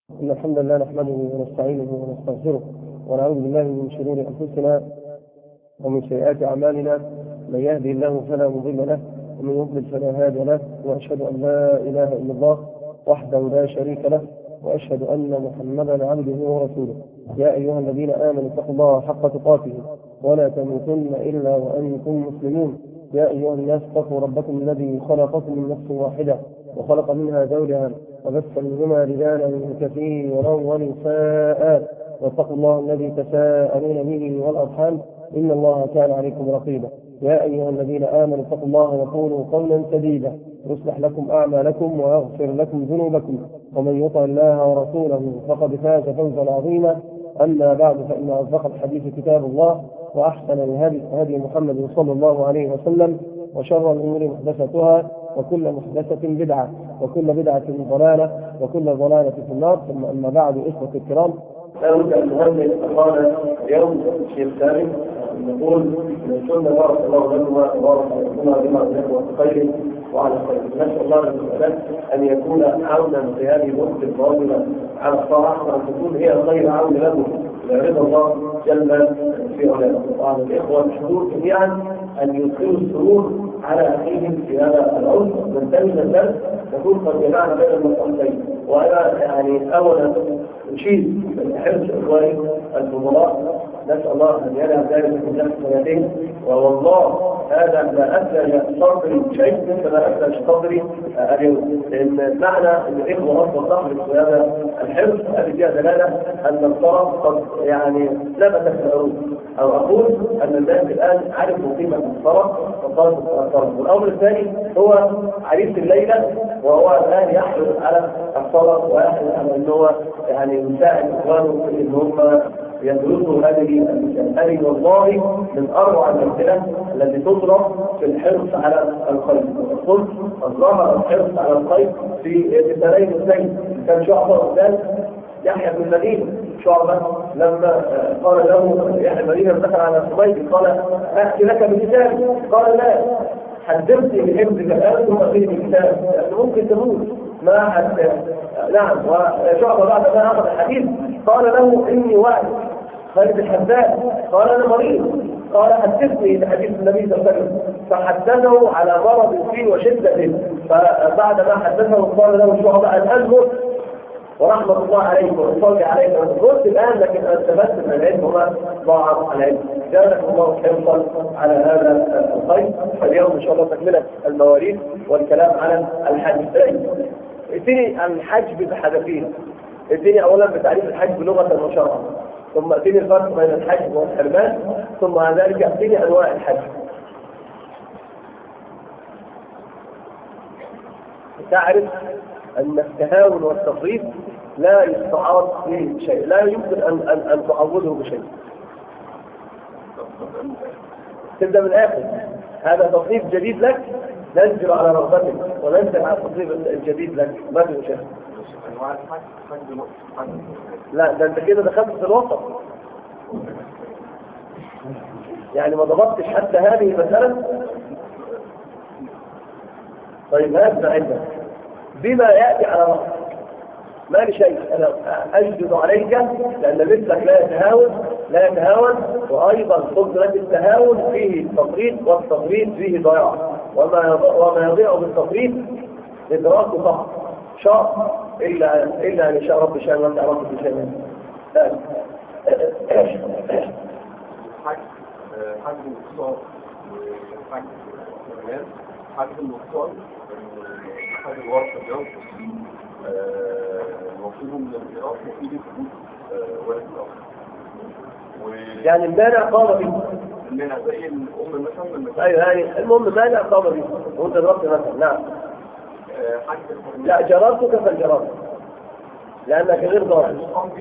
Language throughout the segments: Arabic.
إن الحمد لله نحمده ونستعينه ونستغفره ونعوذ بالله من شرور أنفسنا ومن سيئات أعمالنا. من يهدي الله فلا مضل له ومن يضلل فلا هادي له، وأشهد أن لا إله إلا الله وحده لا شريك له، وأشهد أن محمدا عبده ورسوله. يا أيها الذين آمنوا اتقوا الله حق تقاته ولا تموتن إلا وأنتم مسلمون. يا أيها الناس اتقوا ربكم الذي خلقكم من نفس واحدة وخلق منها زوجها وبث منهما رجالا كثيرا ونساء، واتقوا الله الذي تساءلون به والأرحام إن الله كان عليكم رقيبا. يا أيها الذين آمنوا اتقوا الله وقولوا قولا سديدا يصلح لكم أعمالكم ويغفر لكم ذنوبكم، ومن يطع الله ورسوله فقد فاز فوزا عظيما. أما بعد، فإن أصدق الحديث كتاب الله، وأحسن الهدي هدي محمد صلى الله عليه وسلم، وشر الأمور محدثاتها، وكل محدثة بدعة، وكل بدعة ضلالة، وكل ضلالة في النار. ثم أما بعد، إخوة الكرام، لا بد أن نهنئ أخانا اليوم الشيخ سالم، نقول من سنة بارك الله لكما وبارك لكما بما له خير وعلى خير. نسأل الله تعالى أن يكون عونا في هذه الوقت الفاضلة على الطاعة، وأن تكون هي خير عون له لرضا الله جل في علاه. وعلى الإخوة الحضور جميعا أن يدخلوا السرور على أخيهم في هذا العمر. ننتهي من الدرس نكون قد جمعنا بين المسألتين. وأنا أولا أشيد بحرص إخواني الفضلاء، نسأل الله أن يجعل ذلك في الناس سنتين. ووالله هذا لا أفلج صدري شيء مثل ما أفلج صدري اليوم، لأن معنى أن الإخوة أصبح تحرص بهذا الحرص هذه فيها دلالة أن الطرف قد لبث في العروض، أو أقول أن الناس الآن عرفوا قيمة الطرف وقالوا الطرف. والأمر الثاني هو عريس الليلة، وهو الآن يحرص على الطرف ويحرص على أن هو يساعد إخوانه في أن هم يدرسوا هذه المسائل. والله من أروع الأمثلة التي تضرب في الحرص على الخير. قلت ظهر الحرص على الخير في مثالين اثنين. كان شعبة قدام يحيى بن المدينة. شعبة لما قال له يحيى بن المدينة دخل على حميد قال أحكي لك بكتاب، قال لا، حدثني بحفظك الآن ثم أخذني بكتاب لأنه ممكن تموت ما حد. نعم. وشعبة بعد ما أخذ الحديث قال له إني واعي. خالد الحذاء قال أنا مريض، قال حدثني بحديث النبي صلى الله عليه وسلم، فحدثه على مرض فيه وشدة. فبعد ما حدثه قال له شعبة الآن مت ورحمة الله عليك وصلي عليك. قلت الآن لكن استفدت من العلم وما ضاع العلم. جزاك الله حرصا على هذا الخير. فاليوم إن شاء الله تكملة المواريث والكلام على الحج. ائتني الحج بحذافيره. ائتني أولا بتعريف الحج لغة وشرعا، ثم ائتني الفرق بين الحج والحرمان، ثم على ذلك ائتني أنواع الحج. تعرف أن التهاون والتفريط لا يستعاض به شيء، لا يمكن أن تعوضه بشيء. تبدأ من الآخر. هذا تصنيف جديد لك، ننزل على رغبتك وننزل على التصنيف الجديد لك، ما في مشكلة. لا، ده انت كده دخلت في الوسط، يعني ما ضبطتش حتى هذه المسألة. طيب هذا عندك بما يأتي على رأسك، ما لشيء. أنا أجدد عليك لأن مثلك لا يتهاون، وأيضا قدرة التهاون فيه تفريط، والتفريط فيه ضياع، وما يضيع بالتفريط إدراك فقط شاء إلا أن يشاء رب شاء وأنت رب بشيء. حج المقصار حج المقصار حج الورقة اليوم المفروض من القراءة مفيد الحدود ولا يعني المانع قام به. المانع زي الأم مثلا. أيوه، يعني المهم مانع قام به وأنت ضربت مثلا. نعم. لا، جربتك فالجربت لأنك غير ضارب.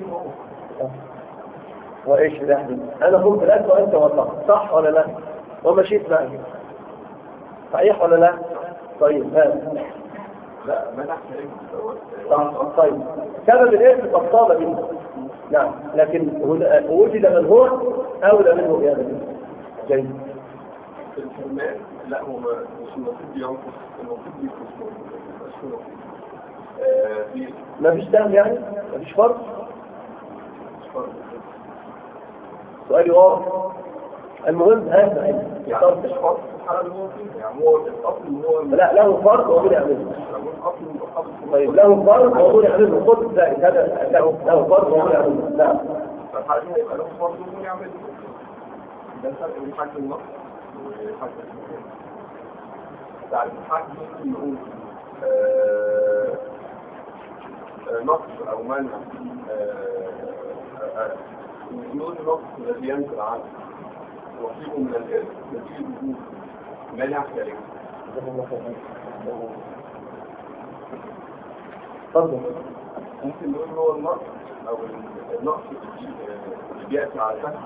وإيش لحظة أنا قمت لك وأنت والله، صح ولا لا؟ ومشيت معك، صحيح ولا لا؟ طيب هذا لا منح صح. طيب سبب الإرث قصابة منه. نعم، لكن وجد من هو أولى منه بهذا جيد. الحرمان لا، هو مش المفروض ينقص، المفروض يكون في مفيش تهم يعني؟ مفيش فرق؟ سؤالي واضح. المهم هذا يعني مش فرق في الحالة اللي هو فيها، يعني هو الأصل إن هو لا له فرق وهو يعمله. طيب له فرق وهو يعمله. خد زائد هذا له فرق وهو يعمله. لا فالحالة دي هيبقى له فرق وهو يعمله. ده الفرق بين حجم النقص وحجم النقص. بعد الحجم ممكن نقول نقص أو منع نقول النقص الذي ينزل عنه وصيبه من الإرث نتيجة وجود مانع خارجي. تفضل. ممكن نقول هو النقص أو النقص اللي بيأتي على شكل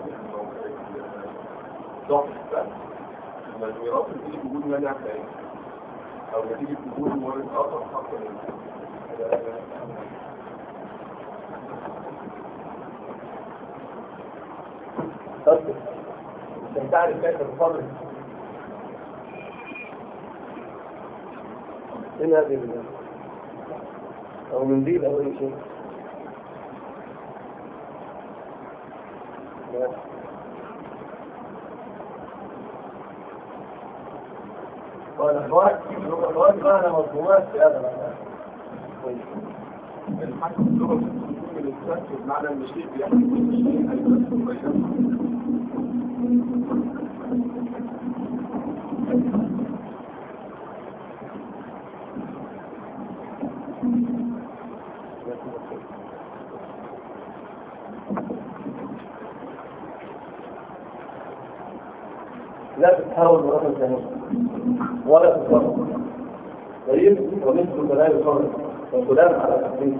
ضعف السهم لما الميراث نتيجة وجود مانع خارجي أو نتيجة وجود مورد آخر حق منه. تفضل. انت تعرف كيف تفرق من هذه أو من ذي أو أي شيء. والأخوات معنا مضمونات في هذا المعنى. الحكم اللغة من الإنسان بمعنى أن الشيء بيحكم الشيء لا تتحول مرة ثانية ولا تتفرق. طيب ومثل كلام الفرق والكلام على التحديد.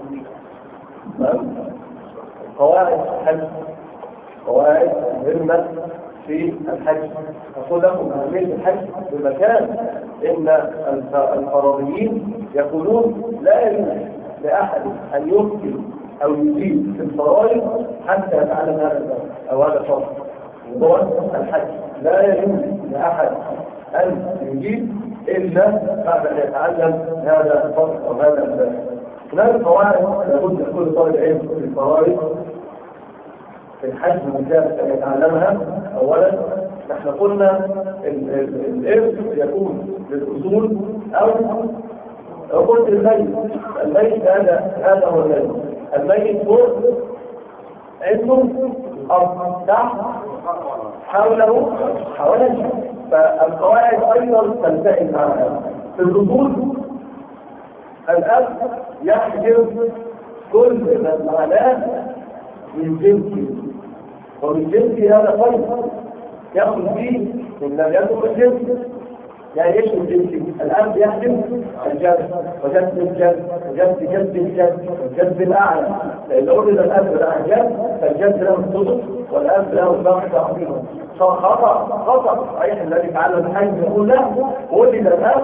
قواعد الحج قواعد مهمة في الحج. أقول لكم أهمية الحج بمكان إن الفرضيين يقولون لا يجوز لأحد أن يفتي أو يجيب في الفرائض حتى يتعلم هذا الفرض أو هذا الفرض وهو الحج. لا يجوز لأحد أن يجيب إلا بعد أن يتعلم هذا الفرض أو هذا الفرض. هناك قواعد لابد لكل طالب علم في الفرائض في الحج المجال أن يتعلمها. أولا نحن قلنا الإرث يكون للأصول أو قلت الميت هذا هو الميت فوق عنده أرض تحت حوله حوالي. فالقواعد أيضا تنتهي معها. في الأصول الأب يحجب كل من معناه من جنسي ومن جنسي هذا خير يأخذ فيه من لم يكن من جنسي. يعني ايش من جنسي؟ الأب يحجب الجد وجد الجد وجد جد الجد وجد الأعلى. لأن أرد الأب الأعجاب فالجد له الصدق والأب له الضغط عظيما. خطأ صحيح الذي تعلم الحج يقول لا ولد الأب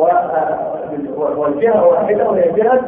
والجهة واحدة وهي جهة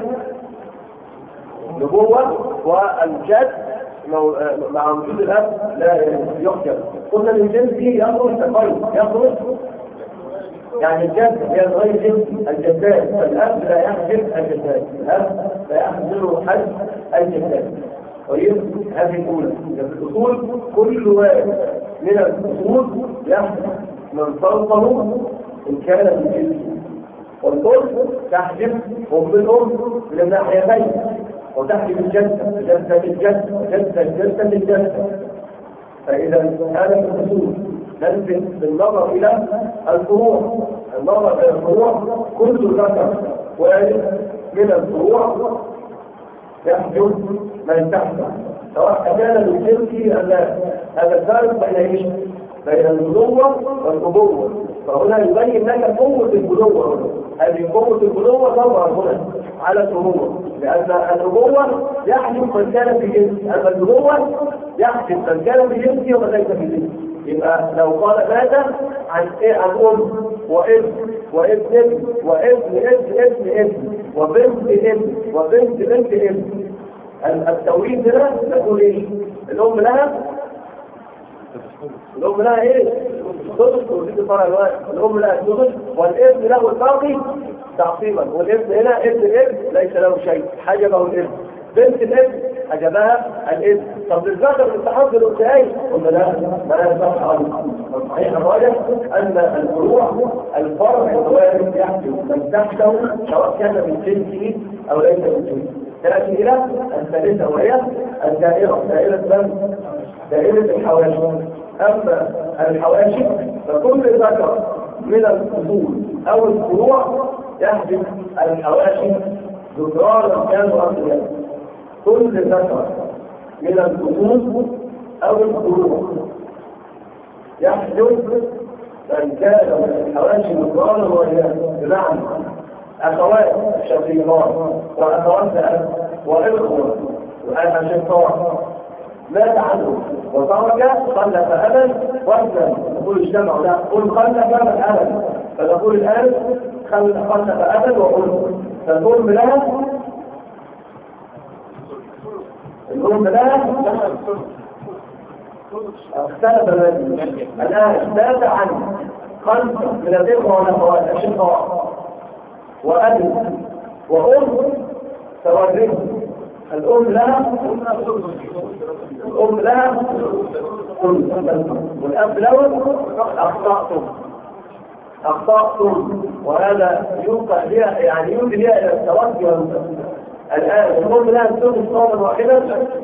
النبوة والجد مع وجود الأب لا يحجب. قلنا الجنسي يخرج تقيم يخرج يعني الجد هي غير جنس الجدات. فالأب لا يحجب الجدات. الأب لا يحجب حج الجدات. طيب هذه الأولى. في الأصول كل واحد من الأصول يحجب من فرقه إن كان من جنسه. والأم تحجب أم الأم من الناحيتين وتحجب الجدة جدة الجدة جدة الجدة. فإذا هذا الأصول ننزل بالنظر إلى الفروع. النظر إلى الفروع كل ذكر وارد من الفروع يحجب من تحته سواء كان من جنسه أم لا. هذا الفرق بين ايش؟ بين البلوة والأبوة. فهنا يبين لك قوة البلوة. هذه قوة البلوة تظهر هنا على الأبوة لأن الأبوة يحجب من كان في جنسه أما البلوة يحجب من كان في جنسه ومن ليس في جنسه. يبقى لو قال ماذا عن أم وابن ابن وابن ابن وبنت ابن وبنت بنت ابن. التوريث هنا تقول ايه؟ الأم لها الأم لها إيه؟ السدس وزيد الفرع الواحد. الأم لها السدس والابن له الباقي تعصيبا، والابن هنا ابن الابن ليس له شيء، حجبه الابن. بنت الابن حجبها الابن. طب الذكر بالتحضر الأنثيين قلنا لا، ما ينفعش عنه. صحيح الراجح أن الفروع الفرع الوارد يحدث من تحته سواء كان من جنسه أو ليس من جنسه. تأتي إلى الثالثة وهي الدائرة، دائرة الحواشي. أما الحواشي فكل ذكر من الأصول أو الفروع يحدث الحواشي ذكرانا كانوا أم. كل ذكر من الأصول أو الفروع يحدث من كان من الحواشي ذكرانا وإناثا. بمعنى أخوات شقيقات وأخوات أب وإخوة وأشقاء مات عنه وترك خلف أبا وابنا، نقول اجتمعوا، لا قل خلف أبا، فنقول الآن خلف أبا وأم. فالأم لها اختلف الآن اختلف عنه خلف من الإخوة والأخوات أشقاء وأب وأم تورث. الأم لها والأب له أخطأتم، وهذا يوقع بها يعني يوجد بها إلى التوجه. الآن الأم لها الثلث صوما واحدا.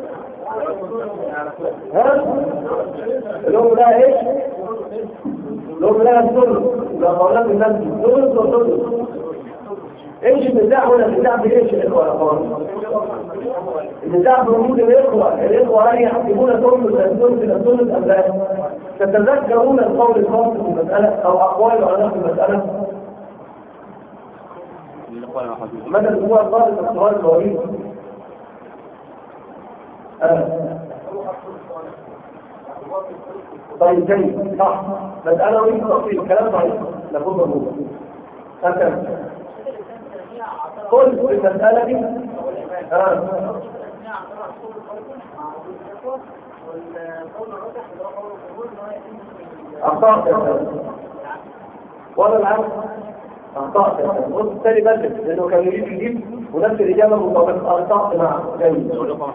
الأم لها إيش؟ الأم لها الثلث. إذا قولت الناس الثلث والثلث. ايش النزاع هنا؟ النزاع بايش الاخوه يا اخوان؟ النزاع بوجود الاخوه هل يحسبون ثلث ام لا؟ تتذكرون القول الخاص في المساله او اقوال العلماء في المساله؟ ماذا الاسبوع القادم في السؤال الطويل؟ طيب جيد صح، بس انا اريد تفصيل الكلام ضعيف لابد منه. قل في المسألة دي أخطأت ولا العكس؟ أخطأت. قلت التالي بلد لأنه كان يريد يجيب ونفس الإجابة مطابقة. أخطأت مع جميل.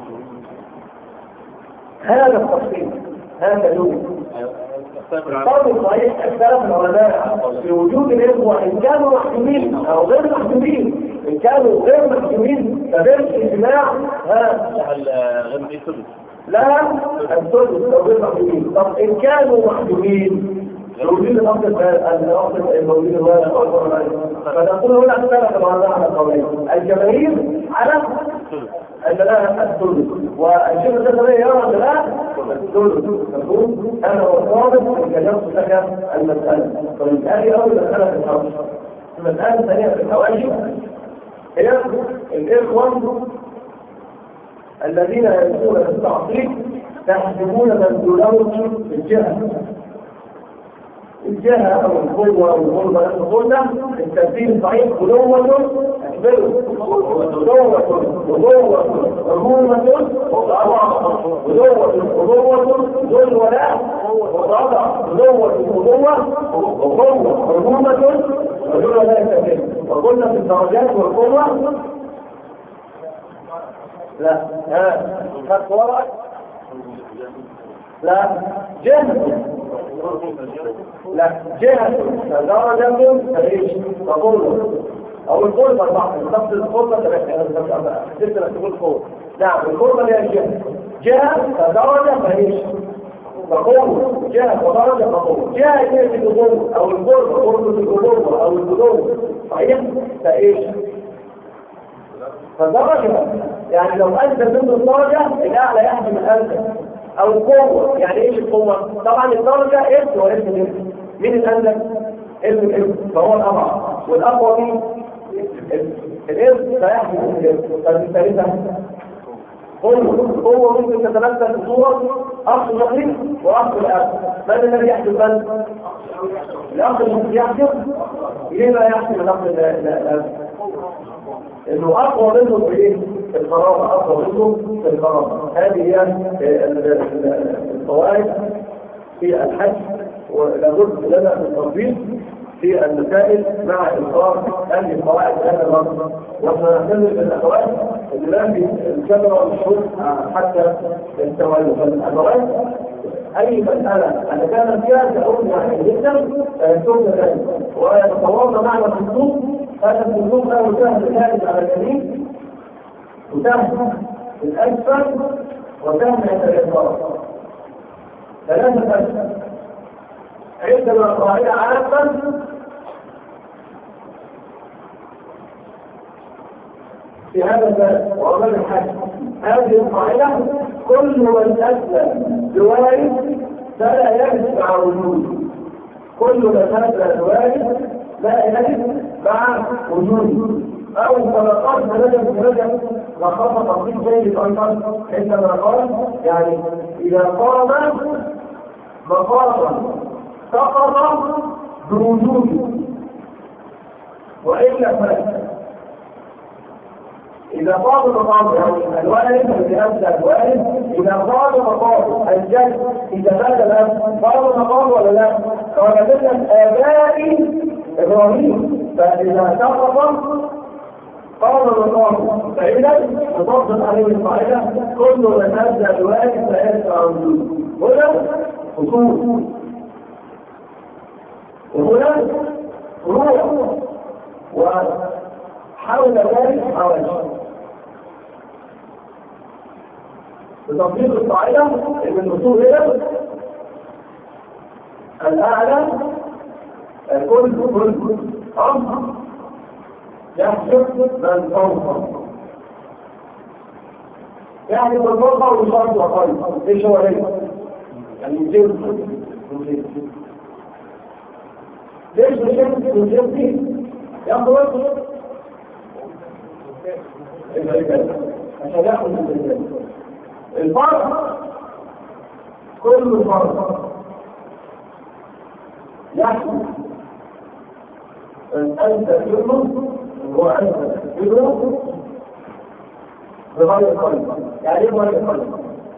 هذا التفصيل هذا يوجد القول الصحيح اختلف العلماء في وجود الإخوة إن كانوا محكومين أو غير محكومين. إن كانوا غير محكومين فبالإجماع غير محكومين لا الثلث لو غير محكومين. طب إن كانوا محكومين وجود الأصل الموجود الواقع فنقول هنا اختلف العلماء على قولين. الجماهير على أن لا الثلث، والشيخ الزكريا يرى أن لا الثلث. تقول أنا والصادق كجبت لك المسألة. فالمسألة أول مسألة في الحرش. المسألة الثانية في الحواشي هي الإخوة الذين يكون في التعصيب تحسبون منزولهم في الجهة أو القوة أو الغربة. قلنا التنفيذ الصحيح قلوة أكبره قلوة رهومة قلوة ذو الولاء وضع قلوة رهومة ذو الولاء. وقلنا في الدرجات والقوة لا خدت ورقة لا جهة درجة تعيش تقول أو القربة صح. نفس القربة حسيت لك تقول قربة. نعم القربة هي جهة درجة تعيش تقول جهة ودرجة تقول جهة هي في القربة أو القربة قربة القربة أو القربة صحيح تعيش فدرجة. يعني لو أنت ضمن الدرجة الأعلى يحجم الأنزل أو القوة. يعني إيش القوة؟ طبعا الدرجة اسم واسم الاسم. مين الأنزل؟ اسم الاسم فهو الأضعف، والأقوى مين؟ الاسم فيحجم الاسم. فبالتالي قوة ممكن تتمثل في صورة أخ الشقيق وأخ الأب. من الذي يحجم من؟ الأخ الشقيق يحجم. ليه لا يحجم الأخ الأب؟ إنه أقوى منه في إيه؟ في القرابة. أقوى منه في القرابة. هذه هي القواعد في الحج، ولابد لنا من التطبيق في المسائل مع إلقاء هذه القواعد هذا الوقت. وسنعتمد بالأخوات اللي في الكاميرا والشروط حتى يستوعبوا الأخوات. أي مسألة أنا كان فيها تقول يعني جدا ثم ذلك ويتطورنا معنا الخطوط. هذا الخطوط له سهم ثالث على اليمين وسهم الأسفل وسهم عند اليسار، ثلاثة أسفل. عندنا قاعدة عامة في هذا الباب وعمل الحج. هذه القاعدة كل من أسلم بوارث فلا يجب مع وجود، كل من أسلم بوارث لا يجب مع وجود. أو كما قال رجب وخاصة تطبيق جيد أيضا عندما قال يعني إذا قام مقاما سقط بوجوده وإلا فلا. إذا قام مقام يعني الوالد بنفس الوالد، إذا قام مقام الجد إذا مات الأب قام مقام ولا لا؟ قال مثل آباء إبراهيم فإذا سقط قام مقام. فإذا نطبق عليه القاعدة كل من أبدأ الوالد فيرجع وجوده. هنا خصوص وهنا روح وحول ذلك حوالي بتطبيق القاعدة ان الوصول هنا الأعلى كل أمر يحسب من فوقه، يعني من فوقه وشرط وقل. ايش هو ليه؟ يعني يجب ليش بشكل ياخذ عشان ياخذ الفرق. كل فرق يحصل أنت تؤمن وأنت تؤمن بغير قلب. يعني ايه بغير قلب؟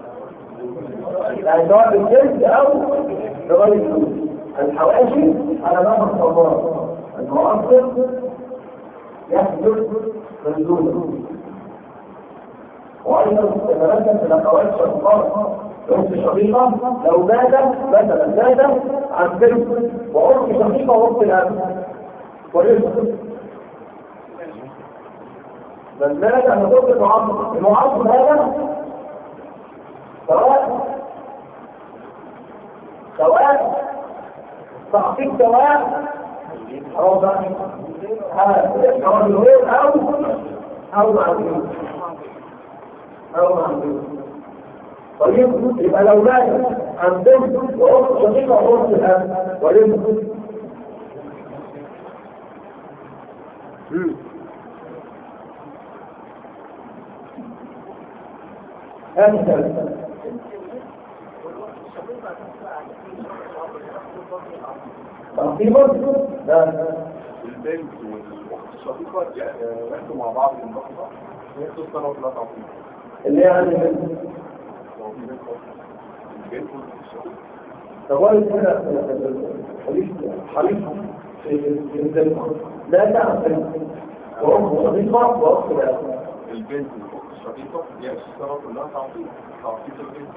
يعني سواء بالجلد أو بغير قلب. الحواشي على باب الصبار، المؤثر يحدث بالزوجة. وأيضا تتمثل في الأخوات الشقيقات. أخت شقيقة لو مات مثلا عن بنت وأخت شقيقة وأخت الأب ورزق من مات أن تطلق المعاصر هذا سواء تحقيق سواء أو معدوم. طيب يبقى لو مات عن بنت وأخت شقيقة وأخت الأب ورزق هذا تقريبا لا البنت والاخت الشقيقه يحكوا مع بعض في المحطه ياخدوا السنه ولا تعطيل اللي يعني البنت والشقيقه. طوال هنا حريص في الزمن لا تعرف وأخت شقيقة وأخت الأب. البنت والاخت الشقيقه ياخدوا السنه كلها تعطيل البنت.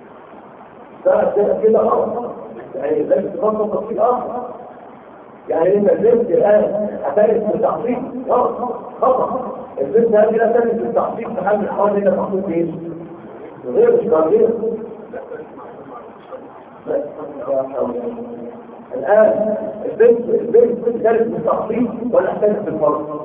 ده كده آخر يعني لازم تفضل تفصيل آخر. يعني انت البنت الآن هتارس بالتحصيل خطأ. البنت هذه لا تارس بالتحصيل في حال الحوال هنا تحصيل ايه؟ غير مش غير. الآن البنت تارس بالتحصيل ولا تارس بالفرق؟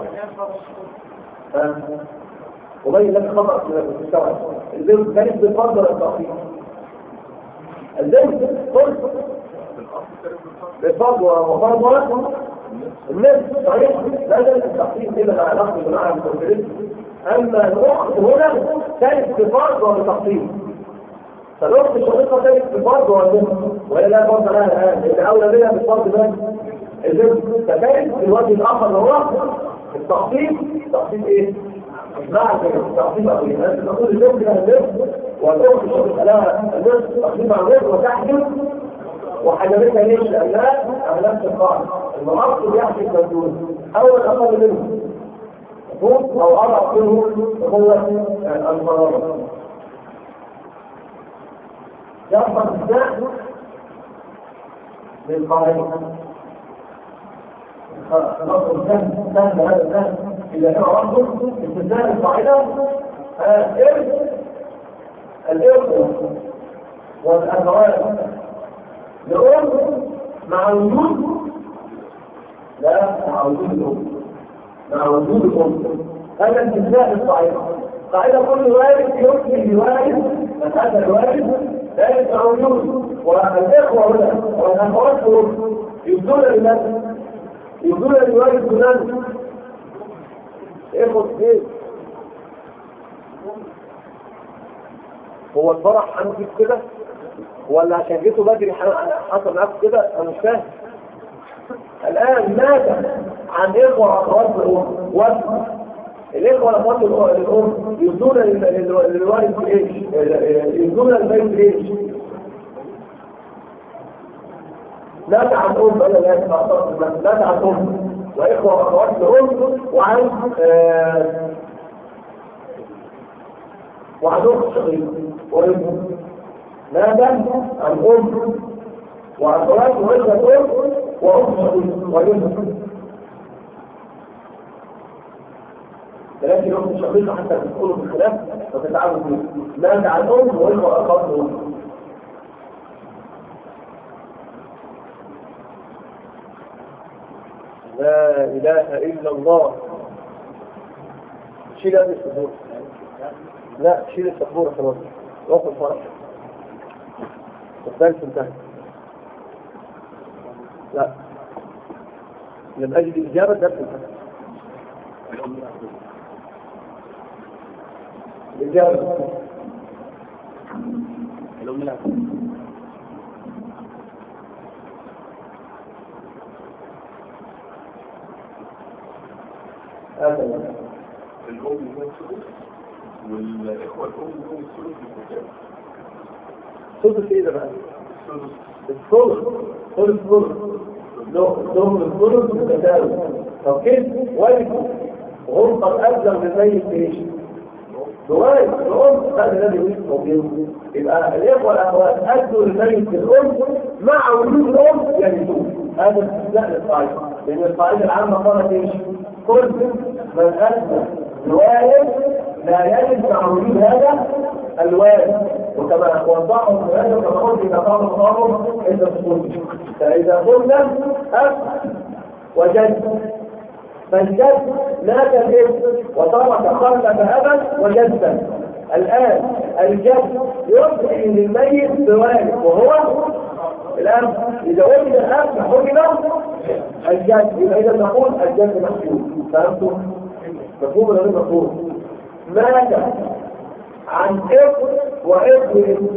وبين لك خطأ في المستوى. البنت تارس بالفرق ولا بالتحصيل؟ البنت قلت بالفرض وفرض ولكم الناس صحيح لا يجب التحقيق إلا مع نقل جماعة المتوفرين. أما الأخت هنا كانت بفرض وبتحقيق، فالأخت الشقيقة كانت بفرض وبتحقيق وهي لا فرض لها الآن لأن أولى بها بالفرض ده البنت. فكانت في الوجه الآخر هو التحقيق. تحقيق إيه؟ مع التحقيق أقوية. أنت تقول البنت لها البنت والأخت شرط لها النصف تقريبا النصف وتحجب وحجبتها ليش؟ لأنها على نفس القاعدة المعصب يحجب مجنون أو الأقل منه يكون أو أضعف منه هو القرار يحفظ الساعة للقاعدة نصر السهم سهم هذا السهم إذا كان رفضه استثناء القاعدة الإرث والأخوات لأم مع وجود لا مع وجود الأم مع وجود الأم هذا استثناء القاعدة قاعدة كل وارث يكفي بوارث هذا الوارث لا يدفع وجود والإخوة هنا والأخوات يبدون لماذا؟ يبدون لوارث فلان إخوة إيه؟ هو الفرح عندي كده ولا عشان جيته بدري حصل معاك كده؟ انا مش فاهم. الان ماذا عن اخوه واخوات الام؟ الاخوه واخوات الام يبدون للوالد ايش؟ يبدون للبيت ايش؟ ماذا عن ام؟ انا لا ماذا عن ام واخوه واخوات الام وعن اخت شقيقه وابن ماذا عن ام واخوات وابن ام واخت شقيقه وابن لكن اخت شقيقه حتى تدخلوا في الخلاف وتتعاملوا فيه ماذا عن ام واخوه واخوات ام لا اله الا الله. شيل هذه الصدور لا شيل السبورة خلاص واخد فرق الثالث انتهى لا من أجل الإجابة درس انتهى الإجابة هذا الأم والإخوة الأم لهم الثلث بالكتاب. ثلث إيه ده بقى؟ الثلث لهم الثلث بالكتاب. طب كيف؟ والد وهم قد أبلغ بزي ايش؟ بوالد الأم هذا الذي يوجد يبقى الإخوة والأخوات أدوا الميت الأم مع وجود الأم يجدون هذا استثناء للقاعدة لأن القاعدة العامة قالت ايش؟ كل من أدى الوالد لا يجب مع وجود هذا الوالد وكما وضحوا في هذا كما قلت إذا قام القانون عند السقوط فإذا قلنا أب وجد فالجد مات الابن وترك خلف أبا وجدا الآن الجد يصبح للميت بوالد وهو الأب إذا وجد الأب فحكم الجد يبقى إذا نقول الجد محجوب فهمتم؟ مفهوم ولا غير مفهوم؟ ماذا عن ابن وابن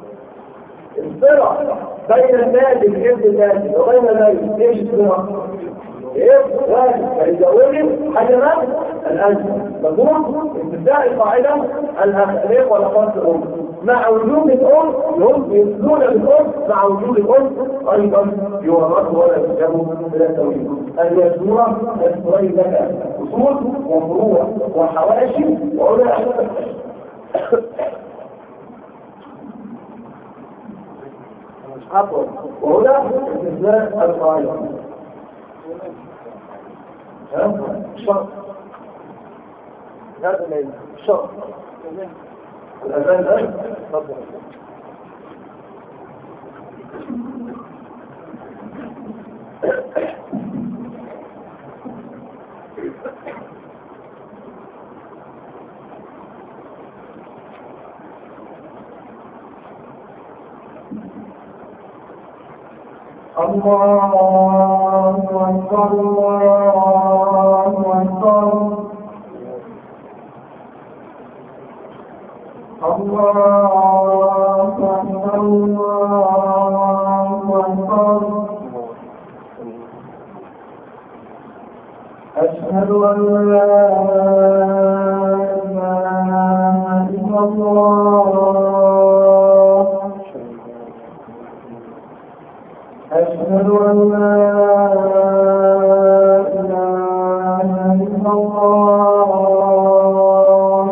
الصلة بين النادي الابن النادي وبين النادي ايش الصلة؟ ابن واحد فإذا ولد حجما الأنثى مفهوم؟ استثناء القاعدة الأخلاق والأخوات الأم مع وجود الأم هم يمثلون بالأم مع وجود الأم أيضا يورثوا ولا يسجبوا إلى التوحيد اليسورة يسورين لك أصول وفروع وحواشي وعلى عفوا وهنا استثناء القاعدة شرط هذا من شرط الأذان ده تفضل الله أكبر الله أكبر الله أكبر الله أكبر أشهد أن لا إله إلا الله أشهد أن لا إله إلا الله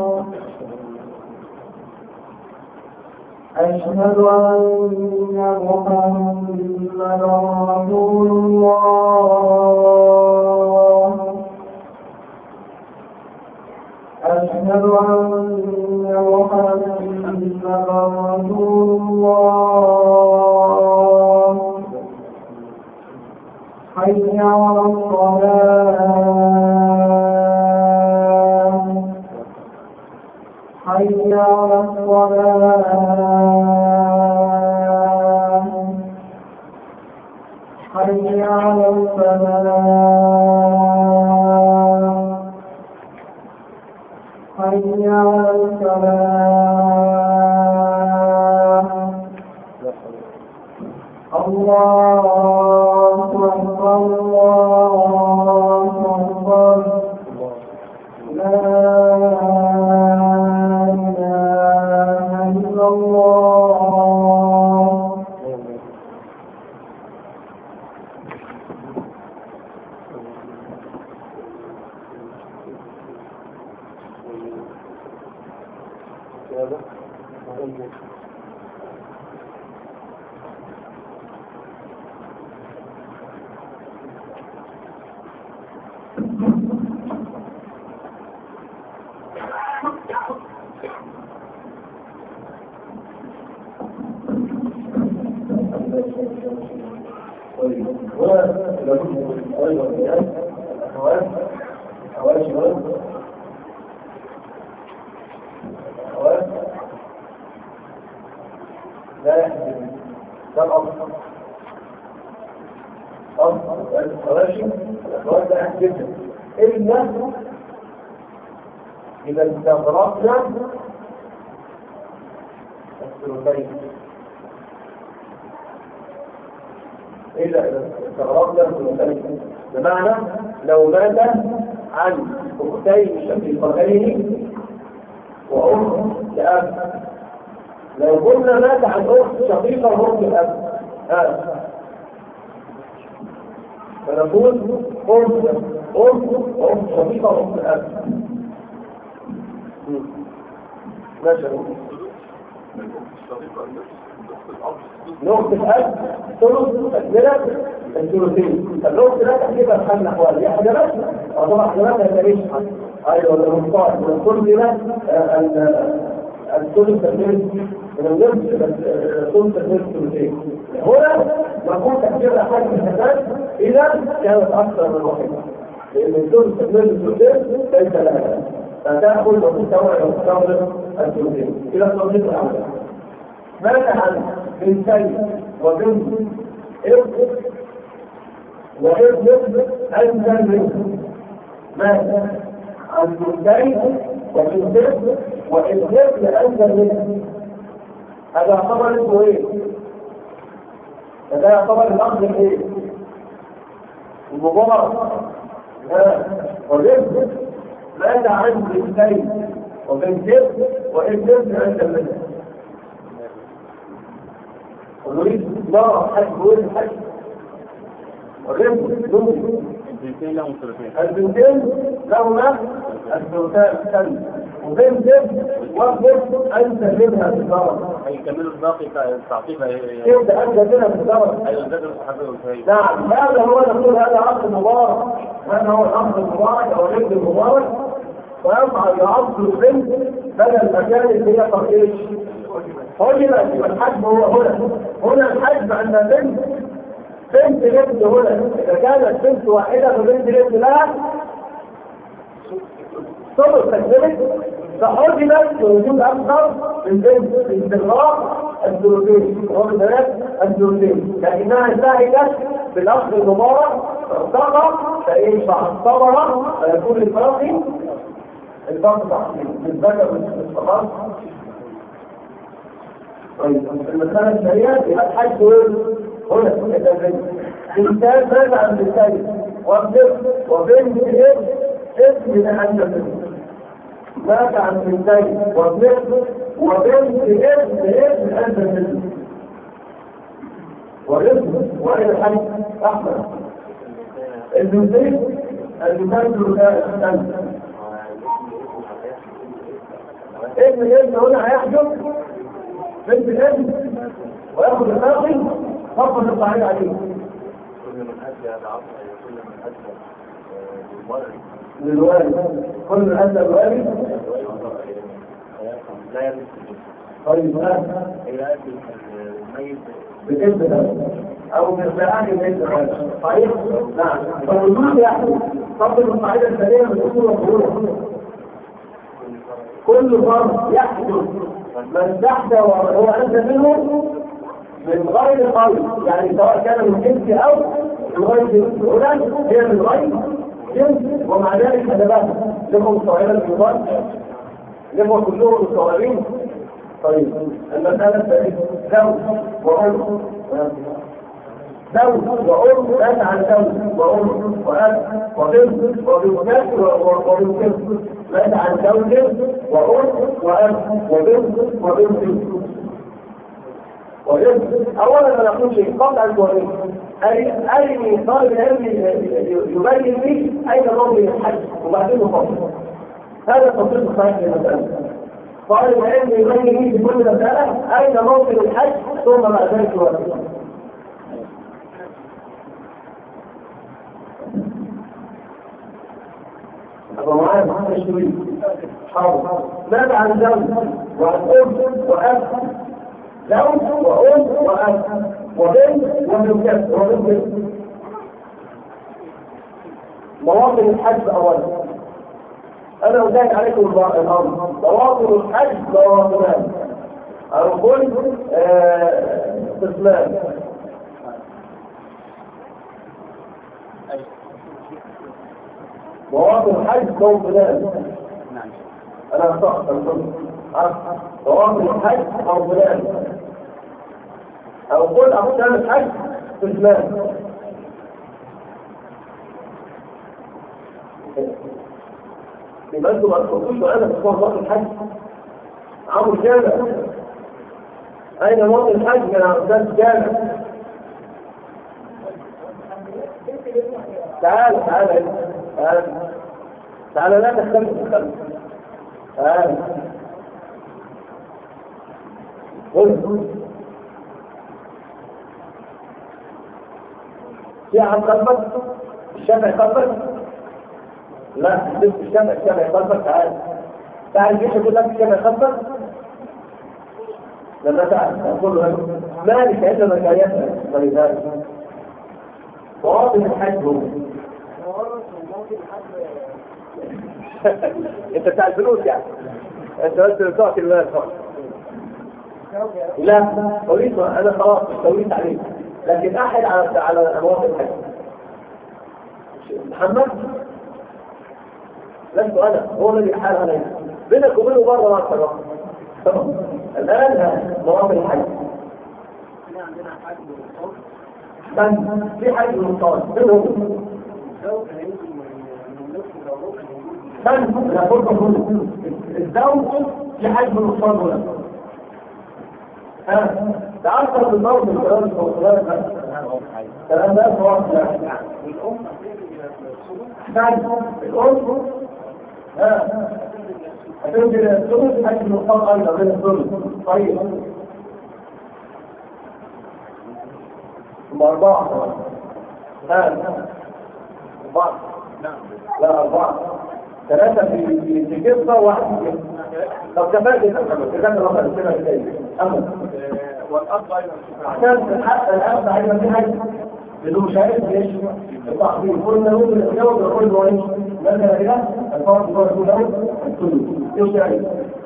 أشهد أن محمدا رسول الله أشهد أن محمدا رسول الله حي على الصلاة حي على الصلاة حي على الفلاح حي على الفلاح الله أكبر الله أكبر لا إله إلا الله لا يحزن ده الأمر الفواشي الأخوات لا يحزن إلا إذا استغرقنا الثلثين إذا استغرقنا الثلثين بمعنى لو مات عن أختين شقيقتين وأخت لأب لو قلنا مات عن أخت شقيقة وأخت لأب فنقول أخت شقيقة وأخت لأب ماشي نقطة الأب ثلث تكملة الثلثين النقطة لا تحديد الحل الأحوال هي حاجات طبعا حاجات هتلاقيش أيوة المختار ونقول لنا الثلث تكملة الثلث تكملة الثلثين هنا نقول تحديد الأحوال في الحساب إذا كانت أكثر من واحدة لأن الثلث تكملة الثلثين ليس لها فتأخذ وتستوعب وتستوعب الثلثين إلى الثلثين الأعلى ماذا عن بنتين وبنت ابن وابن أنزل منه ماذا عن بنتين وبنت ابن وابن أنزل منه هذا خبر اسمه ايه؟ هذا خبر الأخذ ايه؟ المبارك والابن ماذا عن بنتين وبنت ابن وابن أنزل منه ونريد نرى حج والحج والرزق دون البنتين لهم ثلثين البنتين لهما الثلثان وبنت وابن أنت منها في الضرر هيكملوا الباقي تعقيبها كيف أنت منها في الضرر نعم هذا هو نقول هذا عقد مبارك هذا هو العقد المبارك أو الرزق المبارك ويفعل يعض البنت بدل المكان اللي هي ترقيش هنا الحجم هو هنا الحجم أن بنت لبن هنا إذا كانت بنت واحدة فبنت لبن لها ثلث تكملة فحجمت وجود أكثر من بنت استغراق الثلثين وهو الثلثين لكنها انتهكت بالأخذ المبارك فارتقى فاعتبر فيكون الباقي بالذكر والاستقرار. طيب المسألة الثانية الحج هنا الإنسان ماذا عن الإنسان وبنت ابن من أنت ماذا عن الإنسان وبنت وبنت ابن أنت منه ورزق وإلى الحج أحمد البنتين المثل لا أنت ابن هنا هيحجب بنت الابن ويأخذ الباقي فقط الصعيد عليه كل من أدى العصر كل من أدى للوالد كل من أدى الوالد لا يرث طيب هي الميت بكذب أو بالفعال الميت صحيح؟ نعم فالوجود يحدث فضل القاعدة الثانية من أصول الخروج كل فرد يحدث من تحت وهو أنت منه من غير قول يعني سواء كان من جنس أو من غير جنس فلان هي من غير جنس ومع ذلك حدثات لهم صغيرة الجبال لهم كلهم الصغيرين. طيب المسألة الثالثة زوج وأم زوج وأم لا عن زوج وأم وأب وبنت وبنت وبنت لا عن زوج وأم وأب وبنت وبنت أولا ما نقول شيء قبل أن توريه أرني طالب العلم يبين لي أين موضع الحج وبعدين نفصل هذا التفصيل الصحيح للمسألة. طالب العلم يبين لي في كل مسألة أين موضع الحج ثم بعد ذلك يوريه. أبو معاذ الشريف حاضر ماذا عن زوج وعن أم وأب زوج وأم وأب وبنت وبنت مواطن الحج أولا أنا أزايد عليكم الأمر مواطن الحج مواطنان أقول قسمان مواطن الحج موطنان أنا أخطأت مواطن الحج موطنان أو قل أقسام الحج قسمان يبقى أنتم ما تقولوش وأنا في مواطن الحج عمرو جامع أين مواطن الحج من أقسام جامع تعال لا تختلف تعال قل في عن قلبك الشمع قلبك لا الشمع قلبك تعال الجيش يقول لك الشمع قلبك لما تقول له مالك عندما كايتها ولذلك مواطن الحج هو انت بتاع الفلوس يعني انت بس تعطي المال فقط لا قوليت انا خلاص سويت عليك لكن احد على مواطن الحج محمد لست انا هو الذي حال علي بينك وبينه بره ما تفرق الان مواطن الحج في حج المطار منهم لا فرصة الزوج في حجم الأطفال هنا تعرف بالضوء من خلال التوصيلات الكلام ده صواب الأم هتنزل الثلث حجم الأطفال أيضا بين الثلث طيب ثم أربعة لا أربعة ثلاثة في قصة واحد في قصة طب كفاية كفاية رقم كده ازاي أمر والأرض أيضا عشان حتى الأرض أيضا في حاجة بدون شهادة ليش التحضير كلنا نقول الجواب يقول له ايش مثلا كده الفرق يقول له ايش يعني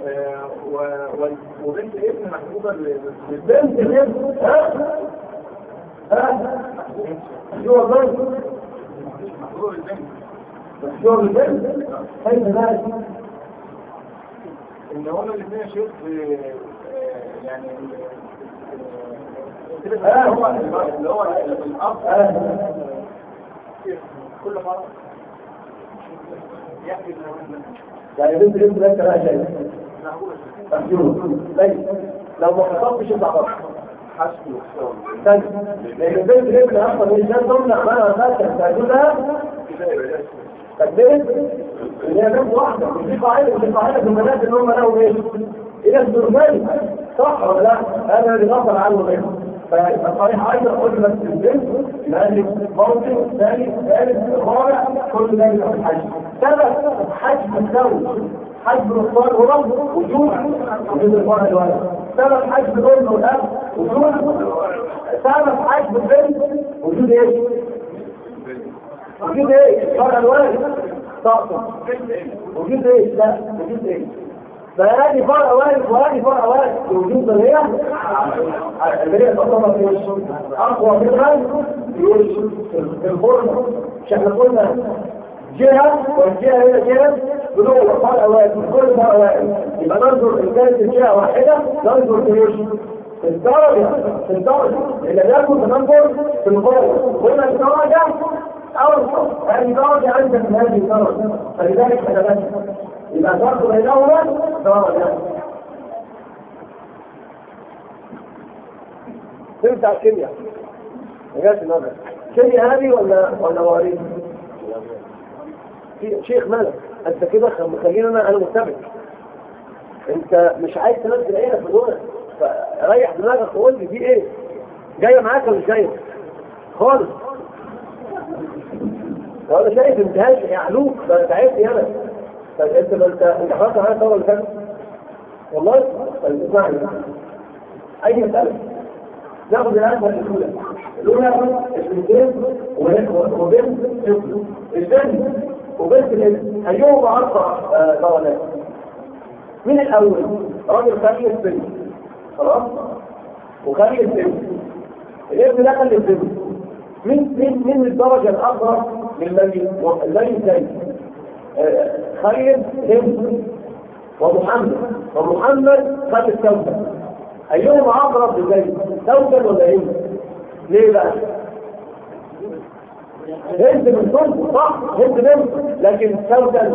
وبنت ابن محبوبة البنت الابن شو البنت محبوبة البنت شو البنت كيف ذلك ان هما الاثنين شيخ يعني هو اللي هو الاب كل مرة يحكي يعني بنت الابن ليس لها شيء لو ما خطبتش يبقى غلط. لأن البنت الابن أصلا من الإنسان تمنع عملها فاتحة تعجبها تكبرت اللي هي بنت واحدة ودي قاعدة في البنات اللي هم لهم إيه؟ إلى الزرماني صح ولا لا؟ هذا اللي غفر عنه غيره فالصحيح عايز أقول لك البنت لأن موطن ثالث رابع كل ذلك في الحج سبب حجم الزوج حجم الأطفال ورب وجود الأطفال الولد سبب حجم الأم والأب سبب حجم البنت وجود ايه؟ وجود ايه؟ فرع الولد تقصد وجود ايه؟ لا وجود ايه؟ فهذه فرع والد وهذه فرع والد وجود اللي هي تعتبر في اقوى منها في الفرن مش احنا قلنا جهه والجهه هي جهه بلوغ فرع والد كل فرع والد يبقى ننظر ان كانت الجهه واحده ننظر في ايش؟ في الدرجه اللي بيكون تنظر في الفرق قلنا الدرجه أول هذه درجة عندك من هذه الدرجة فلذلك حدثت إذا تأخذ بينهما درجة تنفع الكيمياء مجالس النظر الكيمياء هذه ولا مواريث؟ شيخ مالك أنت كده مخلينا أنا متبع أنت مش عايز تنزل عينك في دونك فريح دماغك وقول لي في إيه جاية معاك ولا مش جاية خالص وانا شايف انتهاج يعلوك فتعبني انا انت خلاص معايا الصوره اللي فاتت والله طيب اسمعني اي مساله ناخد الاسئله الاولى البنتين وبنت البنت وبنت الابن ايهما ارفع درجات مين الاول راجل خلف بنت خلاص وخلف ابن الابن ده خلف بنت من الدرجه الاقرب للذي زي خالد هند ومحمد خالد سودا ايهما اقرب لزيد سودا ولا هند؟ ليه بقى؟ هند من صلب صح هند بنت لكن سودا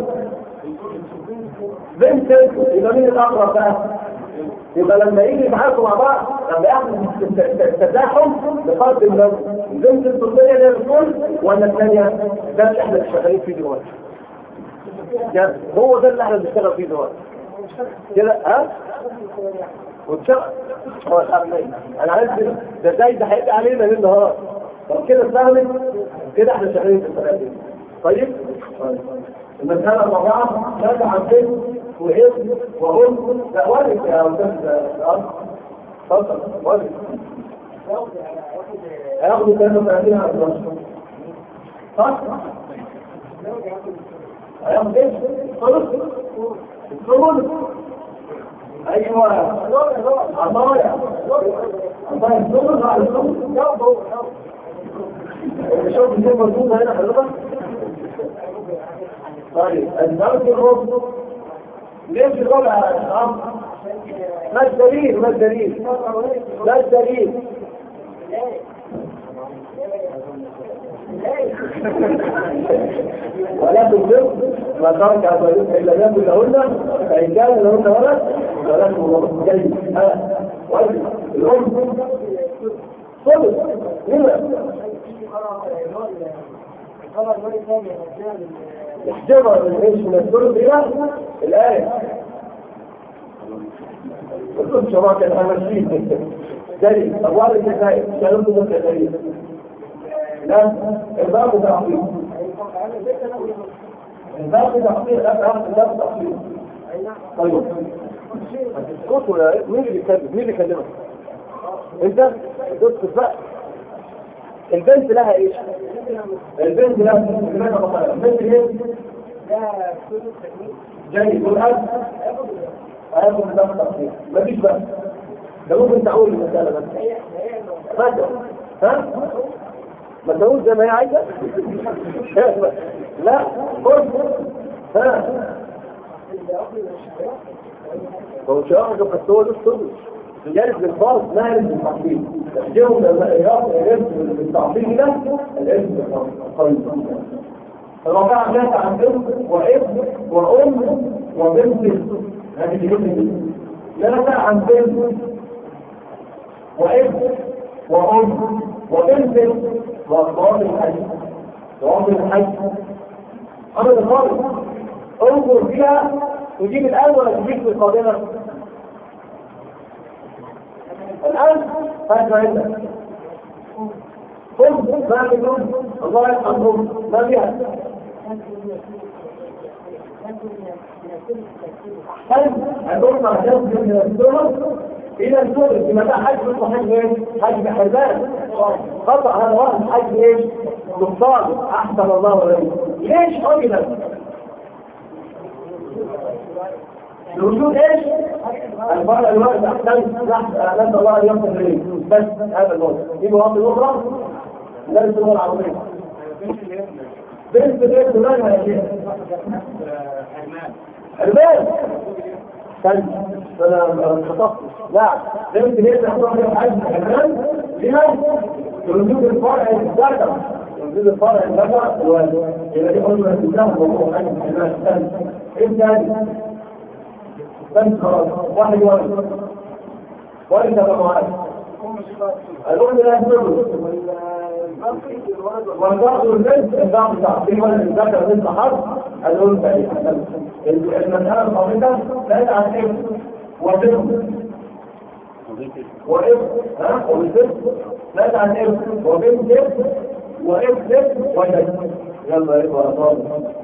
بنت يبقى مين الاقرب بقى؟ يبقى لما يجي يتعاركوا مع بعض لما يحصل التزاحم نقدم له بنت الطبيه اللي بتقول ولا الثانيه ده اللي احنا شغالين فيه دلوقتي هو ده اللي احنا بنشتغل فيه دلوقتي كده ها وتشغل انا عايز ده زي ده هيبقى علينا ليل نهار طب كده اتفهمت كده احنا شغالين في الطريقه دي طيب المساله الرابعه نرجع عن بنت وابن وام لا والد يا استاذ اتفضل والد هياخدوا 33 على 12 صح؟ هياخد ايه؟ خلص ايوه عطايا الثلث على الثلث شوف دي مربوطه هنا حضرتك طيب الدرس الربع ليه في الربع يا شباب؟ ما الدليل ولا تنظر ما ترك عبادتك إلا يأكل لهن فإن كان لهن ولد فلكم الله جيد الأم صدق لما احجبها من ايش من الثلث إلى الآية قلت شباب كان همشين دليل أبوال الكفاية شلمت ذلك دليل لا الباب تعطيل الباب تعطيل الباب تعطيل طيب مين اللي يكلمك انت تدخل بقى البنت لها ايش البنت لها البنت ليه جاي والاب هياخد الباب تعطيل مفيش بقى ده ممكن تعول المسألة بس فاتح ها ما تقول زي ما هي عايزة لا قرب ها هو شاهد وقصوه للصدر جالس بالفرض لا يرد بالتعطيل تحجيهم لما يرد بالتعطيل ده الاسم بالقريب الرابعة جاءت عن بنت وابن وام وبنت هذه الجملة لا عن بنت وابن وأم وبنت وأطفال الحج وأطفال الحج أمر الخالص انظر فيها تجيب الآن ولا تجيب في القادمة؟ الآن هذا عندك قم ما بكم الله يرحمكم ما بها هنقول مع جنب من الدول إلى الدول في مدى حج اسمه حج ايه؟ حج بحربان خطأ هذا واحد حج ايش؟ نقصان أحسن الله عليه ليش قبل؟ الوجود ايش؟ الفرق الوقت أحسن أعلان الله اليوم تدريب بس هذا الوقت دي مواطن أخرى لا السنة العربية بنت مالها يا شيخ حربان أنا خطفت لا بنت ليه تحضر حج حربان ليه؟ وجود الفرع الذكر وجود الفرع الذكر يبقى دي قلنا الإسلام وهو حج حربان ايه الثاني؟ بنت خلاص واحد وانت بقى واحد الأم لا يسمى والبعض البنت البعض تعطيه الذكر مثل حرف الأنثى المسألة الخامسة لا عن ابن وبنت وابن وبنت لا عن ابن وبنت وابن وجد يلا يبقى أطول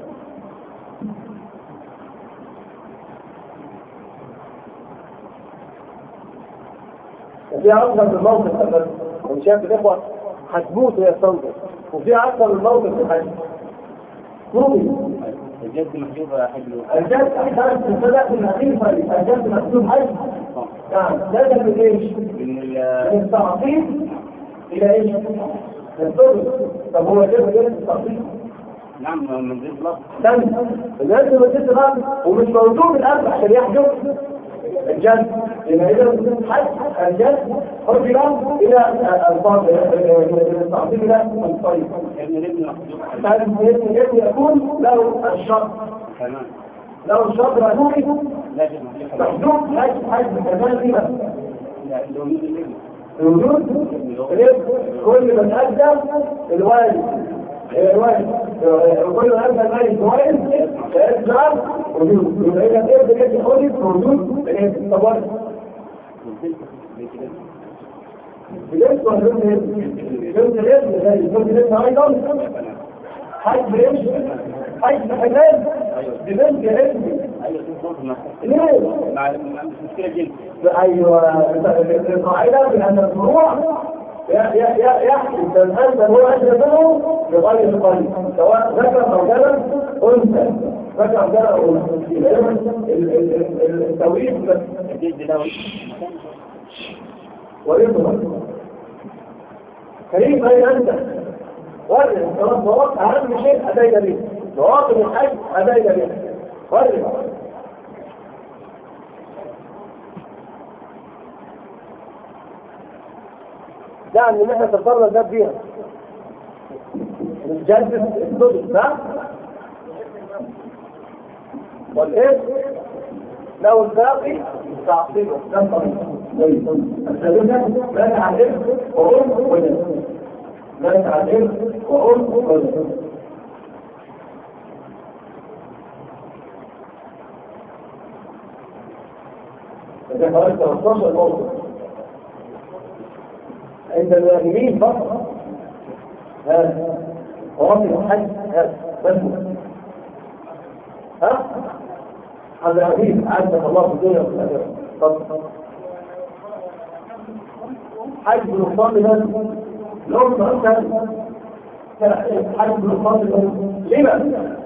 وفي أكثر من موقف وشاف الإخوة هتموت وهي تنظر وفي أكثر من موقف الحج روبي الجد محجوبة حلو الجد أحسن في الصلاة الحقيقة الجد محجوب حج نعم ده من إيش؟ من التعطيل إلى إيش؟ الضرب طب هو كيف جد التعطيل؟ نعم من ذي الله الجد من ذي الله ومش موجود الأرض عشان يحجب الجد إذا حج الجد رجل إلى الفاضل التعطيل إلى الطريق ابن يكون له الشرط له الشرط رأيوكي محجوب حج كمان فيها الوجود كل من أدى الوالد وكل هذا المال كويس إسلام وجود يبقى إذا الإبن يجي حولي وجود طبعا بلنس وجود الإبن أيضا حج بريش حج بحلال ببنت الإبن ليه؟ أيوة القاعدة بأن الفروع يحدث الأنثى هو أجنبه بغير القلب سواء ذكر أو جلد أنثى ذكر أو جلد أنثى التوحيد ويظهر كريم أي أنت ورد ثلاث أهم شيء أدينا به مواطن الحج أدينا به ورد يعني ان احنا تفضلنا الباب فيها الجلسة الصدق نعم والايه لو الباقي تعطيله ده طريق الثالثة لا تعلم وأم وجد لا تعلم وأم وجد فده حوالي 13 موضوع عند الواهمين فقط هذا ورب الحج هذا بس هذا عظيم عزك الله في الدنيا وفي الآخرة فقط حج بالنقطان لماذا؟ لو أنت حج بالنقطان لماذا؟ لما؟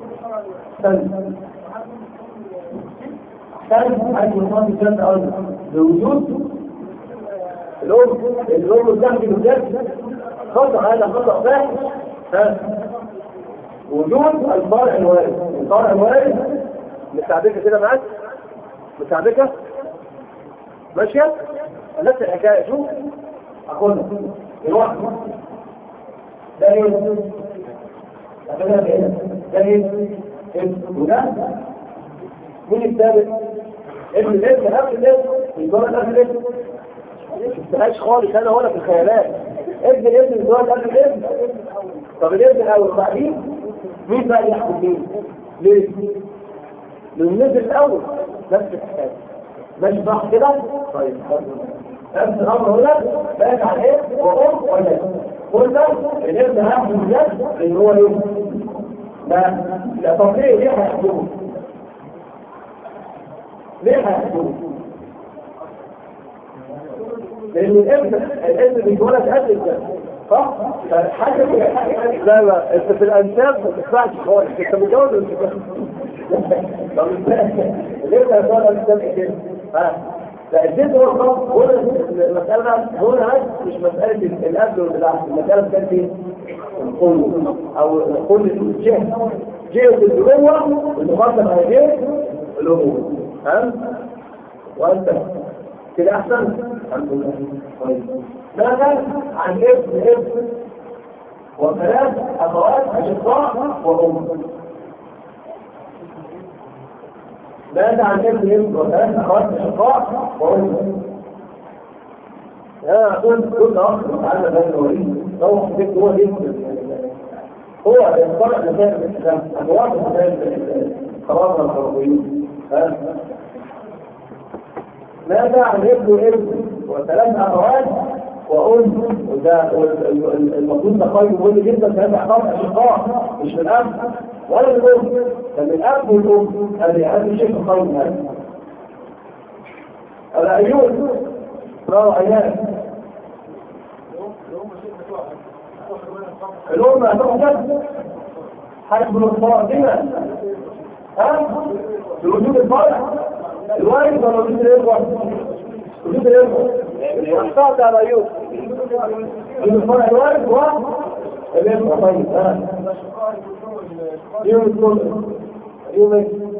ثالث حج بالنقطان لماذا أيضا بوجود الأم الزهد بالجد خطأ هذا خطأ فاحش وجود الفرع الوارد الفرع الوارد متعبكة كده معاك متعبكة ماشية نفس الحكاية شوف أقولها الواحد ده ايه ده ايه وده مين الثالث ابن الابن قبل الابن يتولد قبل الابن ما شفتهاش خالص انا ولا في الخيالات. ابن الابن يتولد قبل الابن. طب الابن الاول بعدين مين بقى اللي يحكم مين؟ ليه؟ لأنه نزل الاول نفس الحكايه. ماشي صح كده؟ طيب نفس الامر هنا بقى على ايه؟ وام ولا قلنا الابن هيحكم الجد لان هو ايه؟ لا طب ليه هيحكمه؟ ليه هيحكمه؟ لأن الابن بيتولد قبل الجد صح؟ حاجة لا لا انت في الانساب ما تدفعش خالص انت متجوز ولا طب الابن هيتولد قبل الجد كده لا الجد هو الصف هنا المسألة هنا مش مسألة الأبل والبلاح المسألة بتاعت ايه؟ القوة أو كل الجهة جهة الجوة المقدم على جهة الأمور فهمت؟ وأنت كده أحسن؟ الحمد لله طيب ماذا عن ابن وثلاث أخوات أشقاء وأم ماذا عن ابن وثلاث أخوات أشقاء وأم أنا أقول كل أخ تعالى بين الوليد روح بيت هو ليه هو ينطلق لسائر الإسلام أخوات لسائر الخلاصة الحربيين ماذا عن ابن وثلاث أخوات وأم وده المفروض ده قيم مهم جدا ثلاث أخوات أشقاء مش من الأب ولا من الأم فمن الأب والأم هذا شيء قيم هذا الأيون رأوا عيان الأم هتوجد حسب الفاطمة بوجود الفرع الوارد ولا وجود الإخوة؟ وجود الإخوة احتاط على أيوب وجود الفرع الوارد هو الإخوة طيب يوم الثلث يوم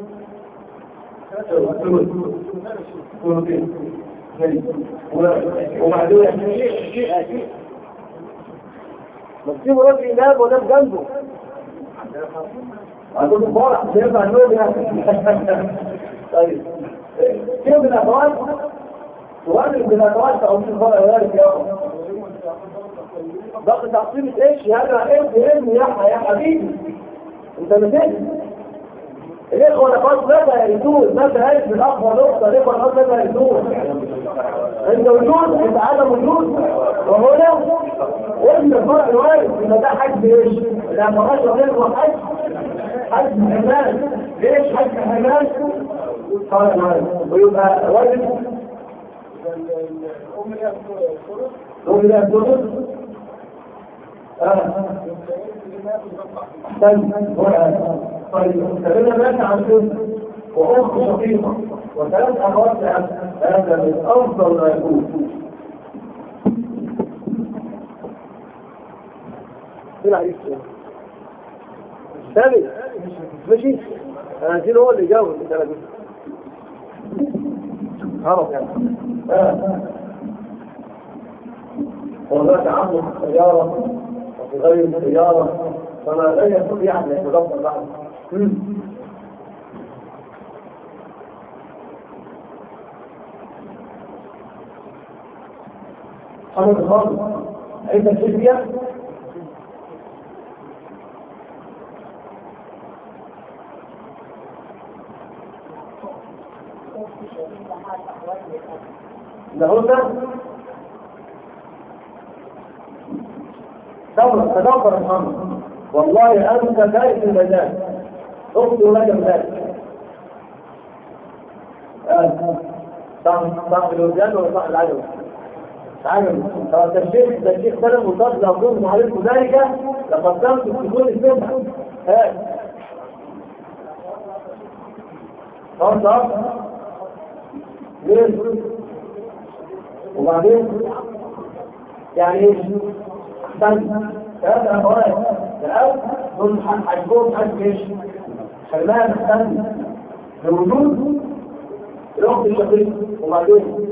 الثلث وبعدين مكتوب رجل ينام ونام جنبه عندهم فرح ينفع النوم يعني طيب كيف من الأخوات تولد من الأخوات أو من الفرع ذلك يا أخو ضغط تعصيبة إيش هذا ابن يا حبيبي أنت نسيت الإخوة الأخوات متى يريدون متى يريد الأخ والأخت الإخوة الأخوات متى يريدون عند وجود عند عدم وجود وهنا وابن الفرع الوارد إذا ده حج إيش؟ إذا ما غشر الإخوة حج حمال ليش حج حمال؟ فرع الوارد ويبقى واجب الأم لها الثلث طيب تبنى مات عن ثلث وأخت شقيقة وثلاث أخوات هذا من أفضل ما يكون فين عليك ثابت ماشي أنا عايزين هو اللي جاوب الثلاثة عرف يعني والله تعمل السيارة وفي غير السيارة فما لا يستطيع أن يتدبر بعد حمد الخاص عند الشركية لهن تدبر الأمر والله أنت ذلك المجال اخذوا لك ذلك صاحب الوزان ولا صاحب العجل عجل الشيخ سلم وصاد لأقول عليكم ذلك لقدمت في كل السنة صار ليه وبعدين يعني ايش احسن ثلاثة أخوات الأول دول حجبهم حجب ايش حرمان احسن لوجود الأخت الشقيقة وبعدين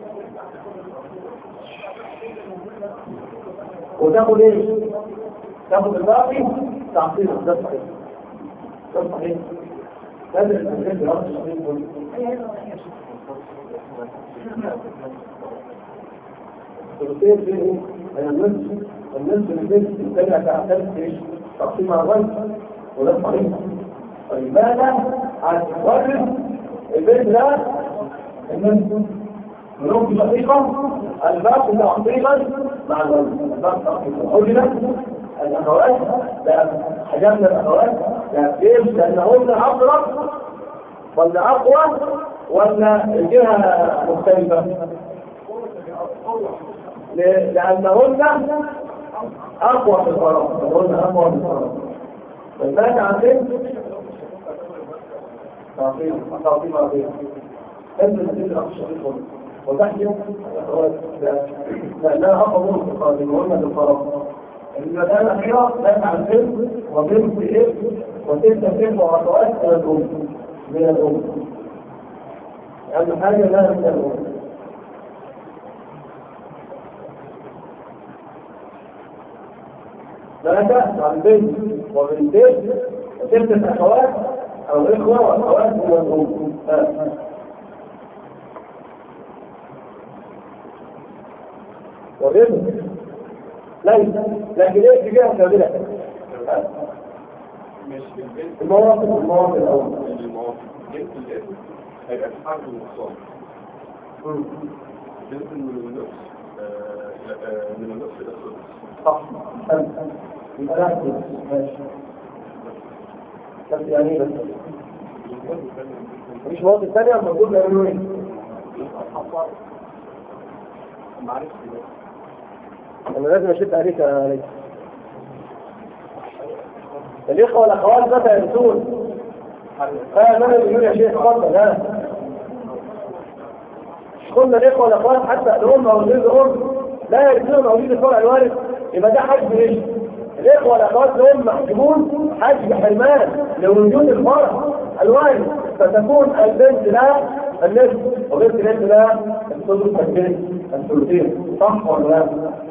وتاخد ايش تاخد الباقي تعطيله ده صحيح ده صحيح لازم الأخت الشقيقة ثلثين فيه النصف البنت الثانية تعتمد ايش؟ تقسيم على الرجل وده صحيح. فلماذا عن الرجل البنت ده النصف منهم دقيقة الباقي تقريبا مع الرجل الباقي تقريبا الأخوات حجمنا الأخوات ليش؟ لأنهن أقرب ولا أقوى ولا الجهة مختلفة؟ لأنهن أقوى في الفراغ، لأنهن أقوى في الفراغ. فالباقي عندهم تعطيم عظيم. أنت تجد الأخشى وتحجم الأخوات لأنها أقوى منهم في الفراغ، لأنهن في الفراغ. المسألة الأخيرة لا تعلم وضرب في إيه وتستفيد وعطوات من الأم يعني حاجة لا من الأم. لا تأس عن بنت وبنتين وستة أخوات أو إخوة وأخوات من الأم. وبنت ليس لكن ايه تجاه كاملة المواقف الأول جنس الاسم هيبقى في حرف المقصود جنس من النصف إلى الثلث صح يبقى لا ماشي بس يعني ايه بس مش مواقف ثانية المفروض نعملوا ايه؟ معرفش أنا لازم أشد عليك يا عليك. الإخوة والأخوات متى يرسون؟ أنا يقول يا شيخ تفضل ها. قلنا الإخوة والأخوات حتى الأم أو الأم لا يرسون موجود الفرع الوارث يبقى ده حجب إيش؟ الإخوة والأخوات الأم محجبون حجب حرمان لوجود الفرع الوارث فتكون البنت لها النصف وبنت البنت لها الثلث الثلثين صح ولا لا؟